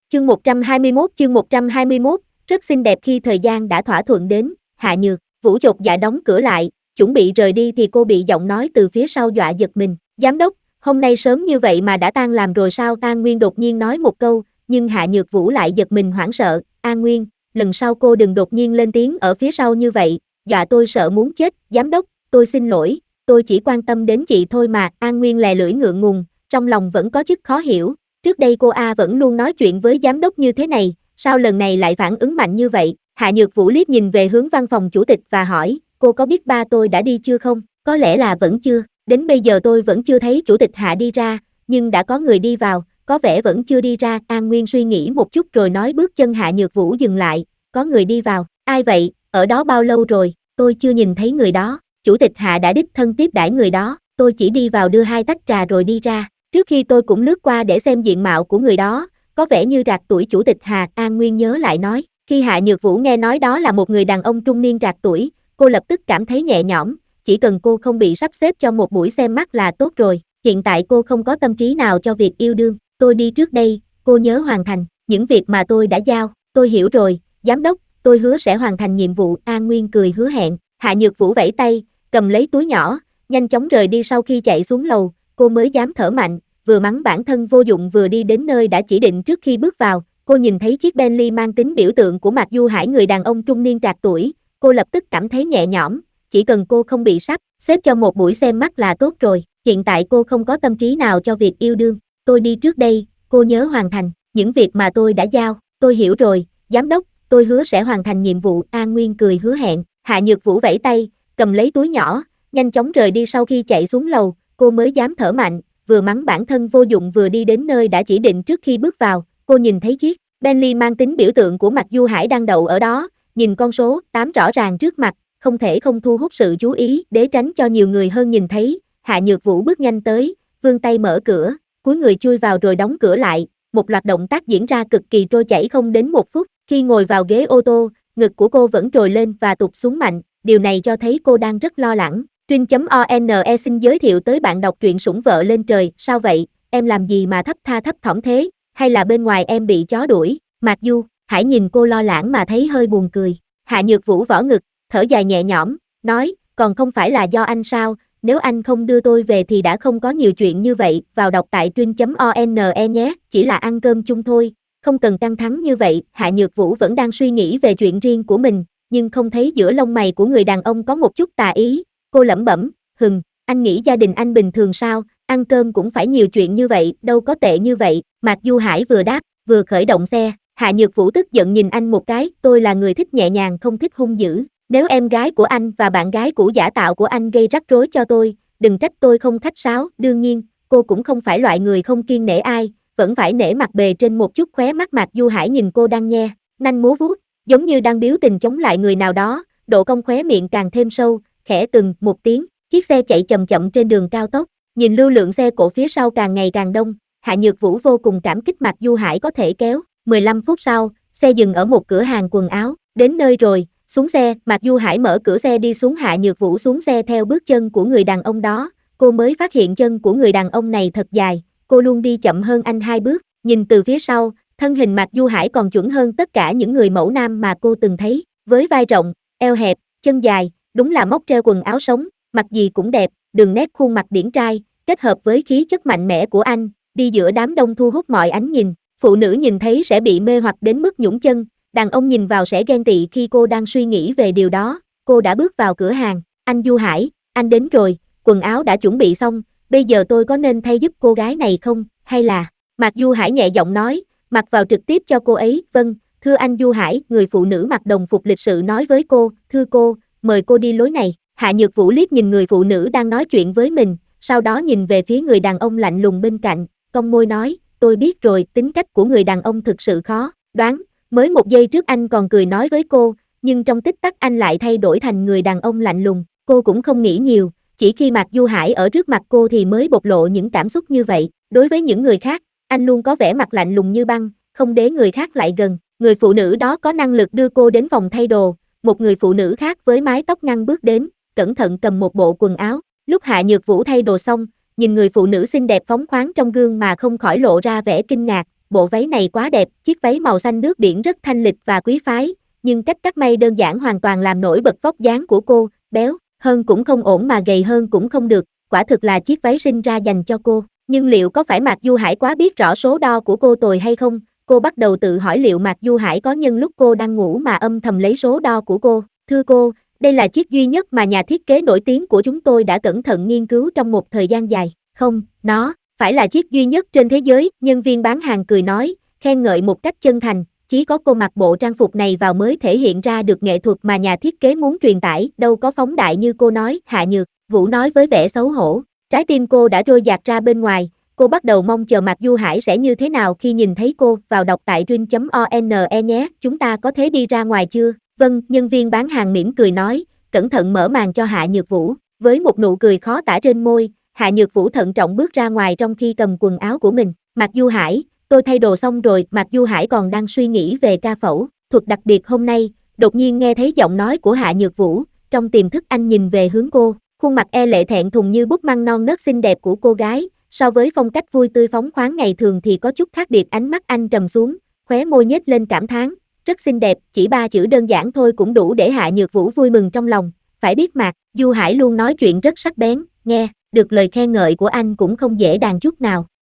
Chương 121, rất xinh đẹp. Khi thời gian đã thỏa thuận đến, Hạ Nhược Vũ chột dạ đóng cửa lại, chuẩn bị rời đi thì cô bị giọng nói từ phía sau dọa giật mình. Giám đốc, hôm nay sớm như vậy mà đã tan làm rồi sao? An Nguyên đột nhiên nói một câu, nhưng Hạ Nhược Vũ lại giật mình hoảng sợ. An Nguyên, lần sau cô đừng đột nhiên lên tiếng ở phía sau như vậy, dọa tôi sợ muốn chết. Giám đốc, tôi xin lỗi, tôi chỉ quan tâm đến chị thôi mà. An Nguyên lè lưỡi ngượng ngùng, trong lòng vẫn có chút khó hiểu. Trước đây cô vẫn luôn nói chuyện với giám đốc như thế này, sao lần này lại phản ứng mạnh như vậy? Hạ Nhược Vũ liếc nhìn về hướng văn phòng chủ tịch và hỏi, cô có biết ba tôi đã đi chưa không? Có lẽ là vẫn chưa, đến bây giờ tôi vẫn chưa thấy chủ tịch Hạ đi ra, nhưng đã có người đi vào, có vẻ vẫn chưa đi ra. An Nguyên suy nghĩ một chút rồi nói. Bước chân Hạ Nhược Vũ dừng lại, có người đi vào, ai vậy, ở đó bao lâu rồi? Tôi chưa nhìn thấy người đó, chủ tịch Hạ đã đích thân tiếp đãi người đó, tôi chỉ đi vào đưa 2 tách trà rồi đi ra. Trước khi tôi cũng lướt qua để xem diện mạo của người đó, có vẻ như rạc tuổi chủ tịch Hà. An Nguyên nhớ lại nói. Khi Hạ Nhược Vũ nghe nói đó là một người đàn ông trung niên rạc tuổi, cô lập tức cảm thấy nhẹ nhõm, chỉ cần cô không bị sắp xếp cho một buổi xem mắt là tốt rồi. Hiện tại cô không có tâm trí nào cho việc yêu đương. Tôi đi trước đây, cô nhớ hoàn thành những việc mà tôi đã giao. Tôi hiểu rồi, giám đốc, tôi hứa sẽ hoàn thành nhiệm vụ. An Nguyên cười hứa hẹn. Hạ Nhược Vũ vẫy tay, cầm lấy túi nhỏ, nhanh chóng rời đi. Sau khi chạy xuống lầu, cô mới dám thở mạnh, vừa mắng bản thân vô dụng vừa đi đến nơi đã chỉ định. Trước khi bước vào, cô nhìn thấy chiếc Bentley mang tính biểu tượng của Mạc Du Hải, người đàn ông trung niên trạc tuổi, cô lập tức cảm thấy nhẹ nhõm, chỉ cần cô không bị sắp xếp cho một buổi xem mắt là tốt rồi. Hiện tại cô không có tâm trí nào cho việc yêu đương. Tôi đi trước đây, cô nhớ hoàn thành những việc mà tôi đã giao. Tôi hiểu rồi, giám đốc, tôi hứa sẽ hoàn thành nhiệm vụ. An Nguyên cười hứa hẹn. Hạ Nhược Vũ vẫy tay, cầm lấy túi nhỏ, nhanh chóng rời đi. Sau khi chạy xuống lầu, cô mới dám thở mạnh, vừa mắng bản thân vô dụng vừa đi đến nơi đã chỉ định. Trước khi bước vào, cô nhìn thấy chiếc Bentley mang tính biểu tượng của Mạc Du Hải đang đậu ở đó, nhìn con số 8 rõ ràng trước mặt, không thể không thu hút sự chú ý. Để tránh cho nhiều người hơn nhìn thấy, Hạ Nhược Vũ bước nhanh tới, vươn tay mở cửa, cúi người chui vào rồi đóng cửa lại. Một loạt động tác diễn ra cực kỳ trôi chảy, không đến 1 phút. Khi ngồi vào ghế ô tô, ngực của cô vẫn trồi lên và tụt xuống mạnh, điều này cho thấy cô đang rất lo lắng. Trin.one xin giới thiệu tới bạn đọc truyện Sủng Vợ Lên Trời. Sao vậy, em làm gì mà thấp tha thấp thỏm thế, hay là bên ngoài em bị chó đuổi? Mạc Du Hải nhìn cô lo lắng mà thấy hơi buồn cười. Hạ Nhược Vũ vỗ ngực, thở dài nhẹ nhõm, nói, còn không phải là do anh sao, nếu anh không đưa tôi về thì đã không có nhiều chuyện như vậy. Vào đọc tại Trin.one nhé, chỉ là ăn cơm chung thôi, không cần căng thẳng như vậy. Hạ Nhược Vũ vẫn đang suy nghĩ về chuyện riêng của mình, nhưng không thấy giữa lông mày của người đàn ông có một chút tà ý. Cô lẩm bẩm, anh nghĩ gia đình anh bình thường sao, ăn cơm cũng phải nhiều chuyện như vậy, đâu có tệ như vậy. Mạc Du Hải vừa đáp, vừa khởi động xe. Hạ Nhược Vũ tức giận nhìn anh một cái, tôi là người thích nhẹ nhàng không thích hung dữ. Nếu em gái của anh và bạn gái cũ giả tạo của anh gây rắc rối cho tôi, đừng trách tôi không khách sáo. Đương nhiên, cô cũng không phải loại người không kiêng nể ai, vẫn phải nể mặt bề trên một chút. Khóe mắt Mạc Du Hải nhìn cô đang nhe nanh múa vuốt, giống như đang biếu tình chống lại người nào đó, độ cong khóe miệng càng thêm sâu, khẽ một tiếng. Chiếc xe chạy chậm chậm trên đường cao tốc, nhìn lưu lượng xe cộ phía sau càng ngày càng đông, Hạ Nhược Vũ vô cùng cảm kích Mạc Du Hải có thể kéo. 15 phút sau, xe dừng ở một cửa hàng quần áo. Đến nơi rồi, xuống xe. Mạc Du Hải mở cửa xe đi xuống. Hạ Nhược Vũ xuống xe theo bước chân của người đàn ông đó, cô mới phát hiện chân của người đàn ông này thật dài, cô luôn đi chậm hơn anh 2 bước. Nhìn từ phía sau, thân hình Mạc Du Hải còn chuẩn hơn tất cả những người mẫu nam mà cô từng thấy, với vai rộng, eo hẹp, chân dài, đúng là móc treo quần áo sống, mặt gì cũng đẹp, đường nét khuôn mặt điển trai, kết hợp với khí chất mạnh mẽ của anh, đi giữa đám đông thu hút mọi ánh nhìn. Phụ nữ nhìn thấy sẽ bị mê hoặc đến mức nhũn chân, đàn ông nhìn vào sẽ ghen tị. Khi cô đang suy nghĩ về điều đó, cô đã bước vào cửa hàng. Anh Du Hải, anh đến rồi, quần áo đã chuẩn bị xong, bây giờ tôi có nên thay giúp cô gái này không, hay là... Mạc Du Hải nhẹ giọng nói, mặc vào trực tiếp cho cô ấy. Vâng, thưa anh Du Hải, người phụ nữ mặc đồng phục lịch sự nói với cô. Thưa cô, mời cô đi lối này. Hạ Nhược Vũ liếc nhìn người phụ nữ đang nói chuyện với mình, sau đó nhìn về phía người đàn ông lạnh lùng bên cạnh, cong môi nói, tôi biết rồi. Tính cách của người đàn ông thực sự khó đoán, mới một giây trước anh còn cười nói với cô, nhưng trong tích tắc anh lại thay đổi thành người đàn ông lạnh lùng. Cô cũng không nghĩ nhiều, chỉ khi Mạc Du Hải ở trước mặt cô thì mới bộc lộ những cảm xúc như vậy. Đối với những người khác, anh luôn có vẻ mặt lạnh lùng như băng, không để người khác lại gần. Người phụ nữ đó có năng lực đưa cô đến phòng thay đồ. Một người phụ nữ khác với mái tóc ngăn bước đến, cẩn thận cầm một bộ quần áo. Lúc Hạ Nhược Vũ thay đồ xong, nhìn người phụ nữ xinh đẹp phóng khoáng trong gương mà không khỏi lộ ra vẻ kinh ngạc. bộ váy này quá đẹp, chiếc váy màu xanh nước biển rất thanh lịch và quý phái, nhưng cách cắt may đơn giản hoàn toàn làm nổi bật vóc dáng của cô, béo hơn cũng không ổn mà gầy hơn cũng không được, quả thực là chiếc váy sinh ra dành cho cô. Nhưng liệu có phải Mạc Du Hải quá biết rõ số đo của cô tồi hay không? Cô bắt đầu tự hỏi liệu Mạc Du Hải có nhân lúc cô đang ngủ mà âm thầm lấy số đo của cô. Thưa cô, đây là chiếc duy nhất mà nhà thiết kế nổi tiếng của chúng tôi đã cẩn thận nghiên cứu trong một thời gian dài. Không, nó phải là chiếc duy nhất trên thế giới, nhân viên bán hàng cười nói, khen ngợi một cách chân thành, chỉ có cô mặc bộ trang phục này vào mới thể hiện ra được nghệ thuật mà nhà thiết kế muốn truyền tải, đâu có phóng đại như cô nói, Hạ Nhược, Vũ nói với vẻ xấu hổ. Trái tim cô đã trôi dạt ra bên ngoài, cô bắt đầu mong chờ Mạc Du Hải sẽ như thế nào khi nhìn thấy cô, vào đọc tại rin.one nhé, chúng ta có thể đi ra ngoài chưa? Vâng, nhân viên bán hàng mỉm cười nói, cẩn thận mở màn cho Hạ Nhược Vũ, với một nụ cười khó tả trên môi, Hạ Nhược Vũ thận trọng bước ra ngoài trong khi cầm quần áo của mình. Mạc Du Hải, tôi thay đồ xong rồi. Mạc Du Hải còn đang suy nghĩ về ca phẫu thuật đặc biệt hôm nay, đột nhiên nghe thấy giọng nói của Hạ Nhược Vũ, trong tiềm thức anh nhìn về hướng cô, khuôn mặt e lệ thẹn thùng như búp măng non nớt xinh đẹp của cô gái, so với phong cách vui tươi phóng khoáng ngày thường thì có chút khác biệt. Ánh mắt anh trầm xuống, khóe môi nhếch lên cảm thán, rất xinh đẹp, chỉ 3 chữ đơn giản thôi cũng đủ để Hạ Nhược Vũ vui mừng trong lòng. Phải biết Mạc Du Hải luôn nói chuyện rất sắc bén, nghe được lời khen ngợi của anh cũng không dễ dàng chút nào.